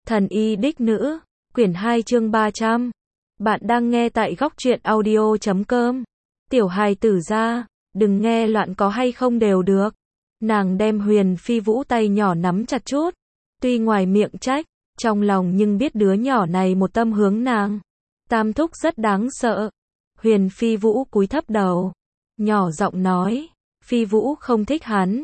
Thần y đích nữ, quyển 2 chương 300. Bạn đang nghe tại góc truyện audio.com. Tiểu hài tử ra, đừng nghe loạn có hay không đều được. Nàng đem Huyền Phi Vũ tay nhỏ nắm chặt chút. Tuy ngoài miệng trách, trong lòng nhưng biết đứa nhỏ này một tâm hướng nàng. Tam thúc rất đáng sợ. Huyền Phi Vũ cúi thấp đầu, nhỏ giọng nói, Phi Vũ không thích hắn.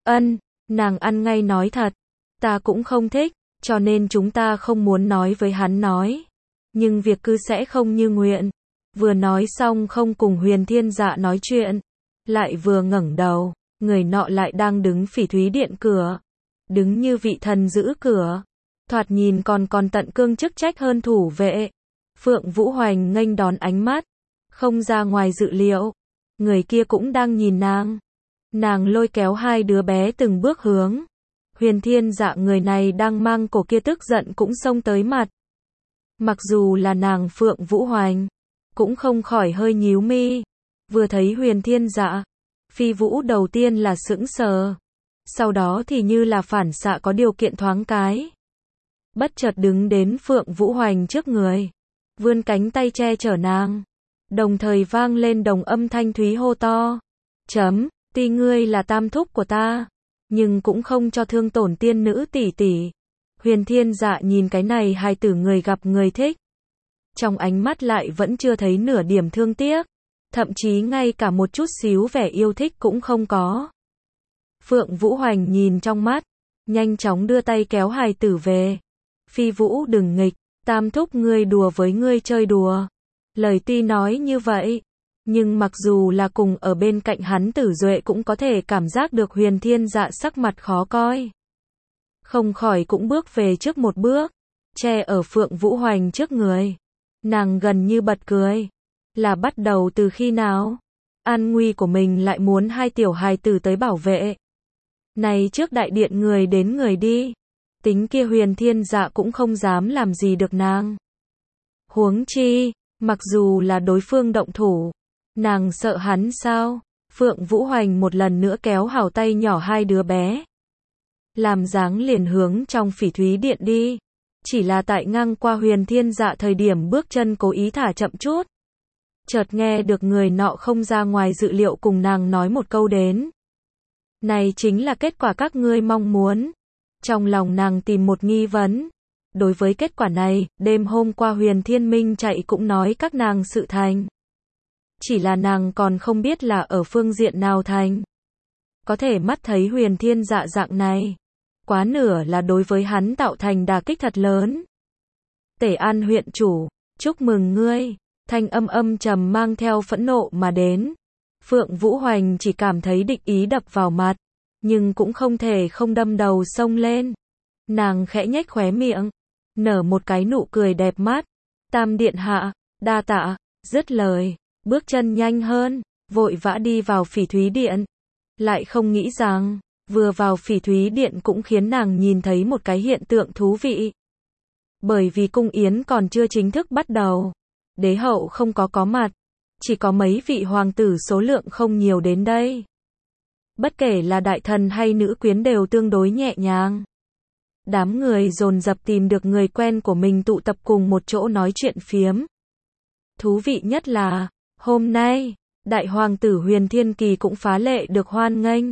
Nàng ăn ngay nói thật, ta cũng không thích, cho nên chúng ta không muốn nói với hắn nói. Nhưng việc cứ sẽ không như nguyện. Vừa nói xong không cùng Huyền Thiên Dạ nói chuyện, lại vừa ngẩng đầu, người nọ lại đang đứng Phỉ Thúy Điện cửa. Đứng như vị thần giữ cửa. Thoạt nhìn còn tận cương chức trách hơn thủ vệ. Phượng Vũ Hoành nghênh đón ánh mắt. Không ra ngoài dự liệu. Người kia cũng đang nhìn nàng. Nàng lôi kéo hai đứa bé từng bước hướng. Huyền Thiên Dạ người này đang mang cổ kia tức giận cũng xông tới mặt. Mặc dù là nàng Phượng Vũ Hoành, cũng không khỏi hơi nhíu mi. Vừa thấy Huyền Thiên Dạ, Phi Vũ đầu tiên là sững sờ. Sau đó thì như là phản xạ có điều kiện thoáng cái. Bất chợt đứng đến Phượng Vũ Hoành trước người. Vươn cánh tay che chở nàng. Đồng thời vang lên đồng âm thanh thúy hô to. Tuy ngươi là tam thúc của ta, nhưng cũng không cho thương tổn tiên nữ tỷ tỷ. Huyền Thiên Dạ nhìn cái này hài tử người gặp người thích. Trong ánh mắt lại vẫn chưa thấy nửa điểm thương tiếc. Thậm chí ngay cả một chút xíu vẻ yêu thích cũng không có. Phượng Vũ Hoành nhìn trong mắt, nhanh chóng đưa tay kéo hài tử về. Phi Vũ đừng nghịch, tam thúc ngươi đùa với ngươi chơi đùa. Lời tuy nói như vậy, nhưng mặc dù là cùng ở bên cạnh hắn Tử Duệ cũng có thể cảm giác được Huyền Thiên Dạ sắc mặt khó coi. Không khỏi cũng bước về trước một bước, che ở Phượng Vũ Hoành trước người. Nàng gần như bật cười. Là bắt đầu từ khi nào? An nguy của mình lại muốn hai tiểu hài tử tới bảo vệ. Này trước đại điện người đến người đi. Tính kia Huyền Thiên Dạ cũng không dám làm gì được nàng. Huống chi, mặc dù là đối phương động thủ, nàng sợ hắn sao? Phượng Vũ Hoành một lần nữa kéo hào tay nhỏ hai đứa bé. Làm dáng liền hướng trong Phỉ Thúy Điện đi. Chỉ là tại ngang qua Huyền Thiên Dạ thời điểm bước chân cố ý thả chậm chút. Chợt nghe được người nọ không ra ngoài dự liệu cùng nàng nói một câu đến. Này chính là kết quả các ngươi mong muốn. Trong lòng nàng tìm một nghi vấn. Đối với kết quả này, đêm hôm qua Huyền Thiên Minh chạy cũng nói các nàng sự thành. Chỉ là nàng còn không biết là ở phương diện nào thành. Có thể mắt thấy Huyền Thiên Dạ dạng này. Quá nửa là đối với hắn tạo thành đả kích thật lớn. Tể An huyện chủ, chúc mừng ngươi. Thanh âm trầm mang theo phẫn nộ mà đến. Phượng Vũ Hoành chỉ cảm thấy địch ý đập vào mặt. Nhưng cũng không thể không đâm đầu xông lên. Nàng khẽ nhếch khóe miệng. Nở một cái nụ cười đẹp mắt. Tam điện hạ, đa tạ. Dứt lời, bước chân nhanh hơn, vội vã đi vào Phỉ Thúy Điện. Lại không nghĩ rằng, vừa vào Phỉ Thúy Điện cũng khiến nàng nhìn thấy một cái hiện tượng thú vị. Bởi vì cung yến còn chưa chính thức bắt đầu. Đế hậu không có mặt. Chỉ có mấy vị hoàng tử số lượng không nhiều đến đây. Bất kể là đại thần hay nữ quyến đều tương đối nhẹ nhàng. Đám người dồn dập tìm được người quen của mình tụ tập cùng một chỗ nói chuyện phiếm. Thú vị nhất là, hôm nay, đại hoàng tử Huyền Thiên Kỳ cũng phá lệ được hoan nghênh.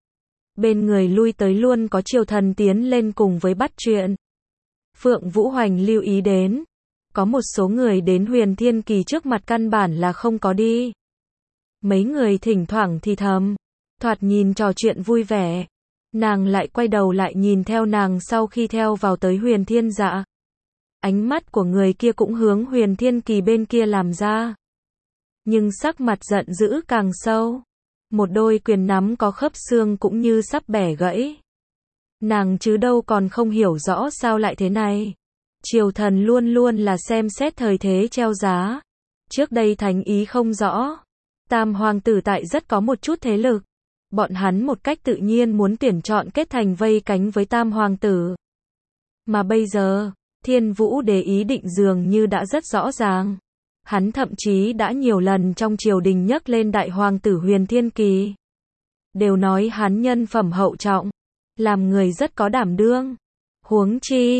Bên người lui tới luôn có triều thần tiến lên cùng với bắt chuyện. Phượng Vũ Hoành lưu ý đến. Có một số người đến Huyền Thiên Kỳ trước mặt căn bản là không có đi. Mấy người thỉnh thoảng thì thầm. Thoạt nhìn trò chuyện vui vẻ. Nàng lại quay đầu lại nhìn theo nàng sau khi theo vào tới Huyền Thiên Dạ. Ánh mắt của người kia cũng hướng Huyền Thiên Kỳ bên kia làm ra. Nhưng sắc mặt giận dữ càng sâu. Một đôi quyền nắm có khớp xương cũng như sắp bẻ gãy. Nàng chứ đâu còn không hiểu rõ sao lại thế này. Triều thần luôn luôn là xem xét thời thế treo giá. Trước đây thánh ý không rõ. Tam hoàng tử tại rất có một chút thế lực. Bọn hắn một cách tự nhiên muốn tuyển chọn kết thành vây cánh với tam hoàng tử. Mà bây giờ, Thiên Vũ Đế ý định dường như đã rất rõ ràng. Hắn thậm chí đã nhiều lần trong triều đình nhắc lên đại hoàng tử Huyền Thiên Kỳ. Đều nói hắn nhân phẩm hậu trọng. Làm người rất có đảm đương. Huống chi,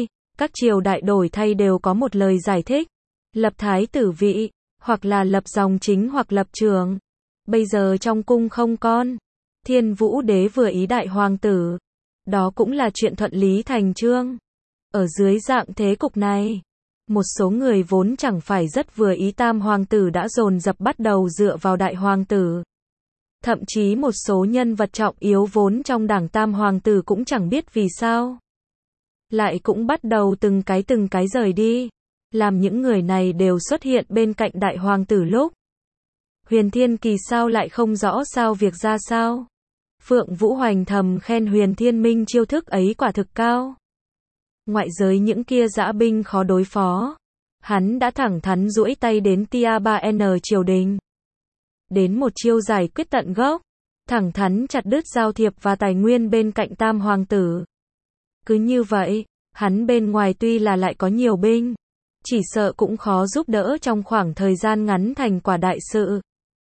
Các triều đại đổi thay đều có một lời giải thích. Lập thái tử vị, hoặc là lập dòng chính hoặc lập trường. Bây giờ trong cung không con. Thiên Vũ đế vừa ý đại hoàng tử. Đó cũng là chuyện thuận lý thành chương. Ở dưới dạng thế cục này, một số người vốn chẳng phải rất vừa ý tam hoàng tử đã dồn dập bắt đầu dựa vào đại hoàng tử. Thậm chí một số nhân vật trọng yếu vốn trong đảng tam hoàng tử cũng chẳng biết vì sao. Lại cũng bắt đầu từng cái rời đi. Làm những người này đều xuất hiện bên cạnh đại hoàng tử lúc. Huyền Thiên Kỳ sao lại không rõ sao việc ra sao. Phượng Vũ Hoành thầm khen Huyền Thiên Minh chiêu thức ấy quả thực cao. Ngoại giới những kia dã binh khó đối phó. Hắn đã thẳng thắn duỗi tay đến Tia 3N triều đình. Đến một chiêu giải quyết tận gốc. Thẳng thắn chặt đứt giao thiệp và tài nguyên bên cạnh tam hoàng tử. Cứ như vậy, hắn bên ngoài tuy là lại có nhiều binh. Chỉ sợ cũng khó giúp đỡ trong khoảng thời gian ngắn thành quả đại sự.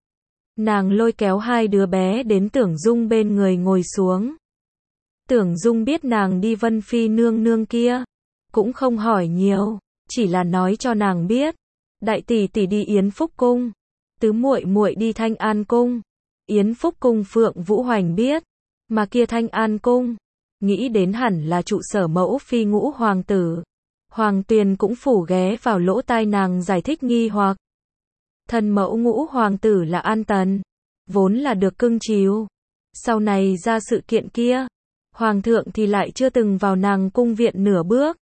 Nàng lôi kéo hai đứa bé đến Tưởng Dung bên người ngồi xuống. Tưởng Dung biết nàng đi Vân Phi nương nương kia. Cũng không hỏi nhiều, chỉ là nói cho nàng biết. Đại tỷ tỷ đi Yến Phúc Cung. Tứ muội muội đi Thanh An Cung. Yến Phúc Cung Phượng Vũ Hoành biết. Mà kia Thanh An Cung. Nghĩ đến hẳn là trụ sở mẫu phi ngũ hoàng tử. Hoàng Tuyền cũng phủ ghé vào lỗ tai nàng giải thích nghi hoặc. Thân mẫu ngũ hoàng tử là An Tần. Vốn là được cưng chiều. Sau này ra sự kiện kia. Hoàng thượng thì lại chưa từng vào nàng cung viện nửa bước.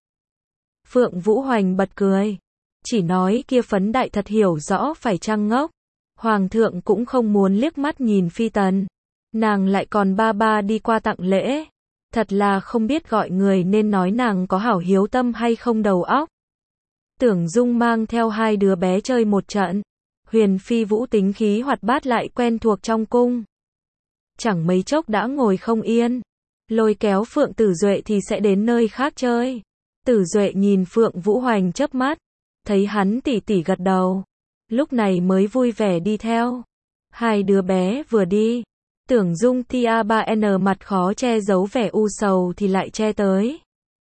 Phượng Vũ Hoành bật cười. Chỉ nói kia phấn đại thật hiểu rõ phải chăng ngốc. Hoàng thượng cũng không muốn liếc mắt nhìn Phi Tần. Nàng lại còn ba ba đi qua tặng lễ. Thật là không biết gọi người nên nói nàng có hảo hiếu tâm hay không đầu óc. Tưởng Dung mang theo hai đứa bé chơi một trận. Huyền Phi Vũ tính khí hoạt bát lại quen thuộc trong cung. Chẳng mấy chốc đã ngồi không yên. Lôi kéo Phượng Tử Duệ thì sẽ đến nơi khác chơi. Tử Duệ nhìn Phượng Vũ Hoành chớp mắt. Thấy hắn tỉ tỉ gật đầu. Lúc này mới vui vẻ đi theo. Hai đứa bé vừa đi. Tưởng Dung Tia 3N mặt khó che giấu vẻ u sầu thì lại che tới.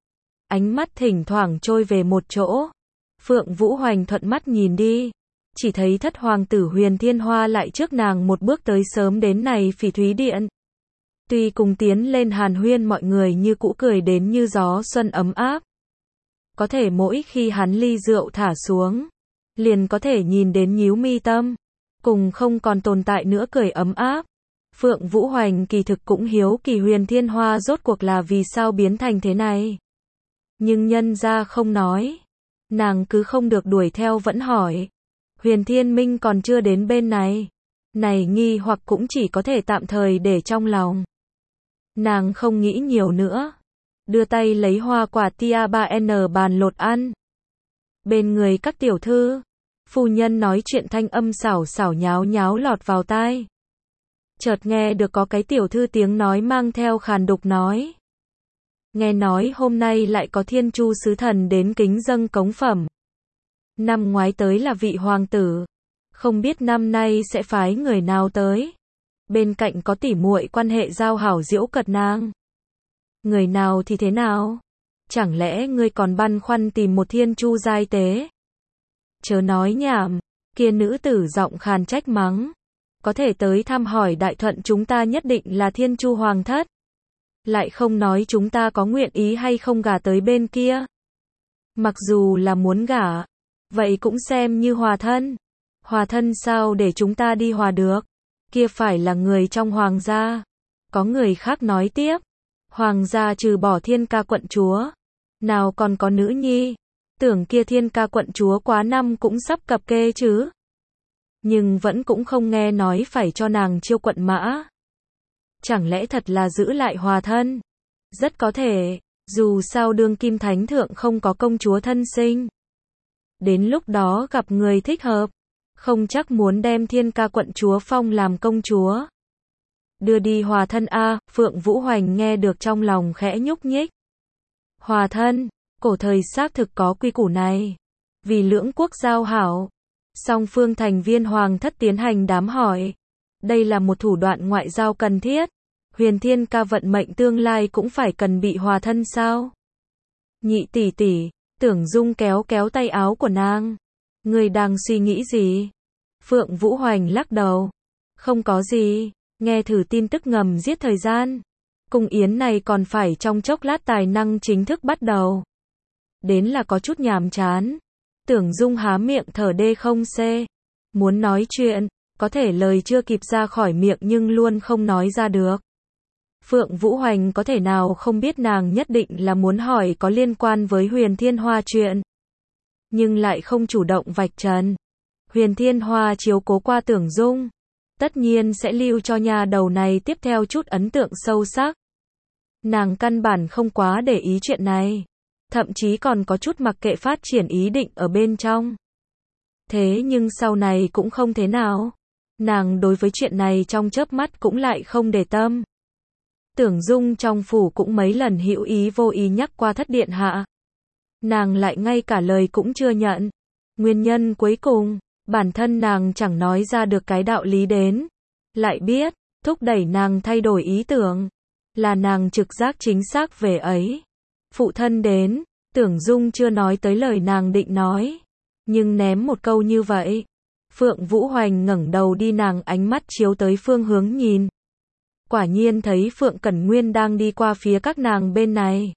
Ánh mắt thỉnh thoảng trôi về một chỗ. Phượng Vũ Hoành thuận mắt nhìn đi. Chỉ thấy thất hoàng tử Huyền Thiên Hoa lại trước nàng một bước tới sớm đến này Phỉ Thúy Điện. Tuy cùng tiến lên hàn huyên mọi người như cũ cười đến như gió xuân ấm áp. Có thể mỗi khi hắn ly rượu thả xuống. Liền có thể nhìn đến nhíu mi tâm. Cùng không còn tồn tại nữa cười ấm áp. Phượng Vũ Hoành kỳ thực cũng hiếu kỳ Huyền Thiên Hoa rốt cuộc là vì sao biến thành thế này. Nhưng nhân ra không nói. Nàng cứ không được đuổi theo vẫn hỏi. Huyền Thiên Minh còn chưa đến bên này. Này nghi hoặc cũng chỉ có thể tạm thời để trong lòng. Nàng không nghĩ nhiều nữa. Đưa tay lấy hoa quả Tia 3N bàn lột ăn. Bên người các tiểu thư. Phu nhân nói chuyện thanh âm xảo xảo nháo nháo lọt vào tai. Chợt nghe được có cái tiểu thư tiếng nói mang theo khàn đục nói. Nghe nói hôm nay lại có Thiên Chu sứ thần đến kính dâng cống phẩm. Năm ngoái tới là vị hoàng tử. Không biết năm nay sẽ phái người nào tới. Bên cạnh có tỉ muội quan hệ giao hảo diễu cợt nàng. Người nào thì thế nào? Chẳng lẽ ngươi còn băn khoăn tìm một Thiên Chu giai tế? Chớ nói nhảm. Kia nữ tử giọng khàn trách mắng. Có thể tới thăm hỏi đại thuận chúng ta nhất định là Thiên Chu hoàng thất. Lại không nói chúng ta có nguyện ý hay không gả tới bên kia. Mặc dù là muốn gả. Vậy cũng xem như hòa thân. Hòa thân sao để chúng ta đi hòa được? Kia phải là người trong hoàng gia. Có người khác nói tiếp. Hoàng gia trừ bỏ Thiên Ca quận chúa. Nào còn có nữ nhi. Tưởng kia Thiên Ca quận chúa quá năm cũng sắp cập kê chứ. Nhưng vẫn cũng không nghe nói phải cho nàng chiêu quận mã. Chẳng lẽ thật là giữ lại hòa thân? Rất có thể. Dù sao đương kim thánh thượng không có công chúa thân sinh. Đến lúc đó gặp người thích hợp. Không chắc muốn đem Thiên Ca quận chúa phong làm công chúa. Đưa đi hòa thân a. Phượng Vũ Hoành nghe được trong lòng khẽ nhúc nhích. Hòa thân. Cổ thời xác thực có quy củ này. Vì lưỡng quốc giao hảo. Song phương thành viên hoàng thất tiến hành đám hỏi. Đây là một thủ đoạn ngoại giao cần thiết. Huyền Thiên Ca vận mệnh tương lai cũng phải cần bị hòa thân sao? Nhị tỷ tỷ, Tưởng Dung kéo kéo tay áo của nàng. Ngươi đang suy nghĩ gì? Phượng Vũ Hoành lắc đầu. Không có gì, nghe thử tin tức ngầm giết thời gian. Cung yến này còn phải trong chốc lát tài năng chính thức bắt đầu. Đến là có chút nhàm chán. Tưởng Dung há miệng thở đê không xê. Muốn nói chuyện, có thể lời chưa kịp ra khỏi miệng nhưng luôn không nói ra được. Phượng Vũ Hoành có thể nào không biết nàng nhất định là muốn hỏi có liên quan với Huyền Thiên Hoa chuyện. Nhưng lại không chủ động vạch trần. Huyền Thiên Hoa chiếu cố qua Tưởng Dung. Tất nhiên sẽ lưu cho nhà đầu này tiếp theo chút ấn tượng sâu sắc. Nàng căn bản không quá để ý chuyện này. Thậm chí còn có chút mặc kệ phát triển ý định ở bên trong. Thế nhưng sau này cũng không thế nào. Nàng đối với chuyện này trong chớp mắt cũng lại không để tâm. Tưởng Dung trong phủ cũng mấy lần hữu ý vô ý nhắc qua thất điện hạ. Nàng lại ngay cả lời cũng chưa nhận. Nguyên nhân cuối cùng, bản thân nàng chẳng nói ra được cái đạo lý đến. Lại biết, thúc đẩy nàng thay đổi ý tưởng. Là nàng trực giác chính xác về ấy. Phụ thân đến, Tưởng Dung chưa nói tới lời nàng định nói. Nhưng ném một câu như vậy. Phượng Vũ Hoành ngẩng đầu đi, nàng ánh mắt chiếu tới phương hướng nhìn. Quả nhiên thấy Phượng Cẩn Nguyên đang đi qua phía các nàng bên này.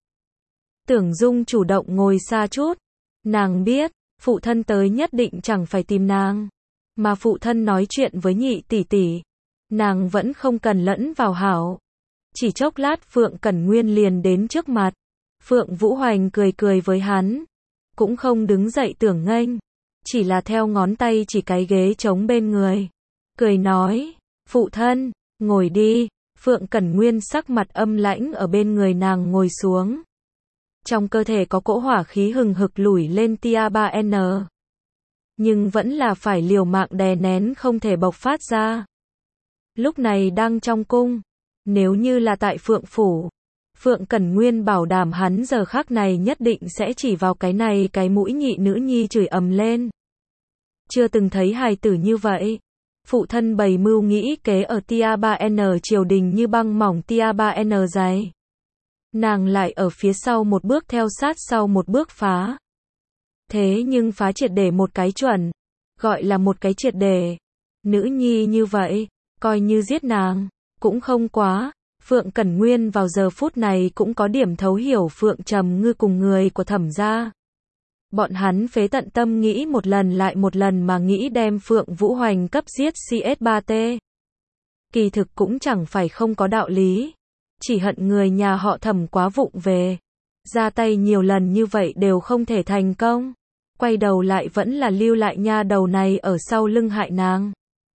Tưởng Dung chủ động ngồi xa chút. Nàng biết, phụ thân tới nhất định chẳng phải tìm nàng. Mà phụ thân nói chuyện với nhị tỷ tỷ. Nàng vẫn không cần lẫn vào hảo. Chỉ chốc lát Phượng Cẩn Nguyên liền đến trước mặt. Phượng Vũ Hoành cười cười với hắn. Cũng không đứng dậy tưởng nghênh. Chỉ là theo ngón tay chỉ cái ghế trống bên người. Cười nói, phụ thân, ngồi đi. Phượng Cẩn Nguyên sắc mặt âm lãnh ở bên người nàng ngồi xuống. Trong cơ thể có cỗ hỏa khí hừng hực lủi lên tia 3N. Nhưng vẫn là phải liều mạng đè nén không thể bộc phát ra. Lúc này đang trong cung. Nếu như là tại Phượng Phủ, Phượng Cẩn Nguyên bảo đảm hắn giờ khắc này nhất định sẽ chỉ vào cái này cái mũi nhị nữ nhi chửi ầm lên. Chưa từng thấy hài tử như vậy. Phụ thân bày mưu nghĩ kế ở tia 3N triều đình như băng mỏng tia 3N dày. Nàng lại ở phía sau một bước theo sát sau một bước phá. Thế nhưng phá triệt để một cái chuẩn. Gọi là một cái triệt để. Nữ nhi như vậy, coi như giết nàng, cũng không quá. Phượng Cẩn Nguyên vào giờ phút này cũng có điểm thấu hiểu Phượng Trầm Ngư cùng người của Thẩm gia. Bọn hắn phế tận tâm nghĩ một lần lại một lần mà nghĩ đem Phượng Vũ Hoành cấp giết CS3T. Kỳ thực cũng chẳng phải không có đạo lý. Chỉ hận người nhà họ Thẩm quá vụng về. Ra tay nhiều lần như vậy đều không thể thành công. Quay đầu lại vẫn là lưu lại nha đầu này ở sau lưng hại nàng.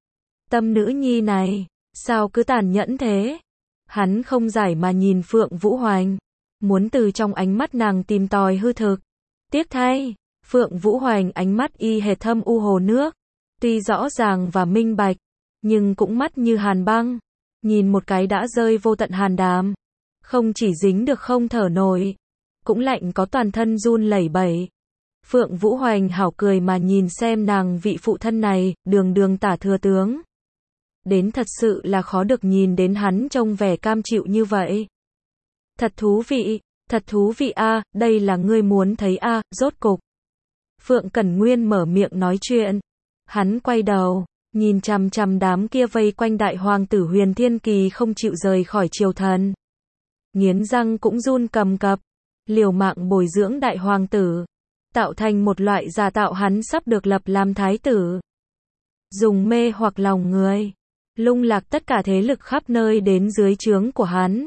Tâm nữ nhi này, sao cứ tàn nhẫn thế? Hắn không giải mà nhìn Phượng Vũ Hoành. Muốn từ trong ánh mắt nàng tìm tòi hư thực. Tiếc thay, Phượng Vũ Hoành ánh mắt y hệt thâm u hồ nước. Tuy rõ ràng và minh bạch, nhưng cũng mắt như hàn băng. Nhìn một cái đã rơi vô tận hàn đàm. Không chỉ dính được không thở nổi, cũng lạnh có toàn thân run lẩy bẩy. Phượng Vũ Hoành hảo cười mà nhìn xem nàng vị phụ thân này, đường đường tả thừa tướng. Đến thật sự là khó được nhìn đến hắn trông vẻ cam chịu như vậy. Thật thú vị a, đây là ngươi muốn thấy a, rốt cục. Phượng Cẩn Nguyên mở miệng nói chuyện. Hắn quay đầu, nhìn chằm chằm đám kia vây quanh đại hoàng tử Huyền Thiên Kỳ không chịu rời khỏi triều thần. Nghiến răng cũng run cầm cập, liều mạng bồi dưỡng đại hoàng tử, tạo thành một loại giả tạo hắn sắp được lập làm thái tử. Dùng mê hoặc lòng người, lung lạc tất cả thế lực khắp nơi đến dưới trướng của hắn.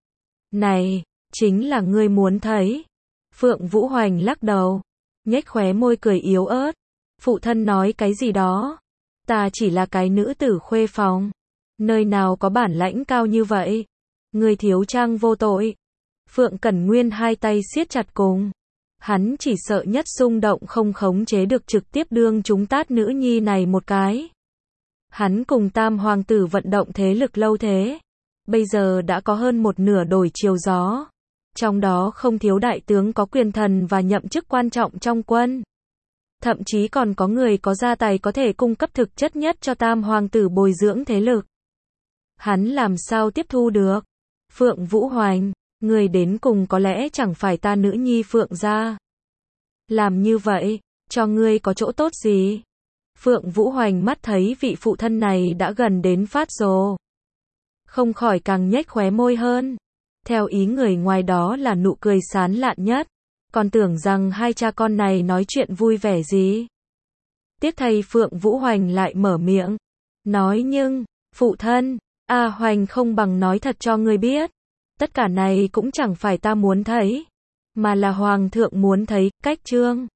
Này, chính là ngươi muốn thấy. Phượng Vũ Hoành lắc đầu, nhếch khóe môi cười yếu ớt. Phụ thân nói cái gì đó? Ta chỉ là cái nữ tử khuê phòng. Nơi nào có bản lãnh cao như vậy? Ngươi thiếu trang vô tội. Phượng Cẩn Nguyên hai tay siết chặt cùng. Hắn chỉ sợ nhất xung động không khống chế được trực tiếp đương chúng tát nữ nhi này một cái. Hắn cùng tam hoàng tử vận động thế lực lâu thế. Bây giờ đã có hơn một nửa đổi chiều gió. Trong đó không thiếu đại tướng có quyền thần và nhậm chức quan trọng trong quân. Thậm chí còn có người có gia tài có thể cung cấp thực chất nhất cho tam hoàng tử bồi dưỡng thế lực. Hắn làm sao tiếp thu được? Phượng Vũ Hoành, người đến cùng có lẽ chẳng phải ta nữ nhi Phượng gia. Làm như vậy, cho ngươi có chỗ tốt gì? Phượng Vũ Hoành mắt thấy vị phụ thân này đã gần đến phát rồ. Không khỏi càng nhếch khóe môi hơn. Theo ý người ngoài đó là nụ cười sán lạn nhất. Còn tưởng rằng hai cha con này nói chuyện vui vẻ gì. Tiếc thay Phượng Vũ Hoành lại mở miệng. Nói nhưng, phụ thân, A Hoành không bằng nói thật cho ngươi biết. Tất cả này cũng chẳng phải ta muốn thấy. Mà là Hoàng thượng muốn thấy, cách trương.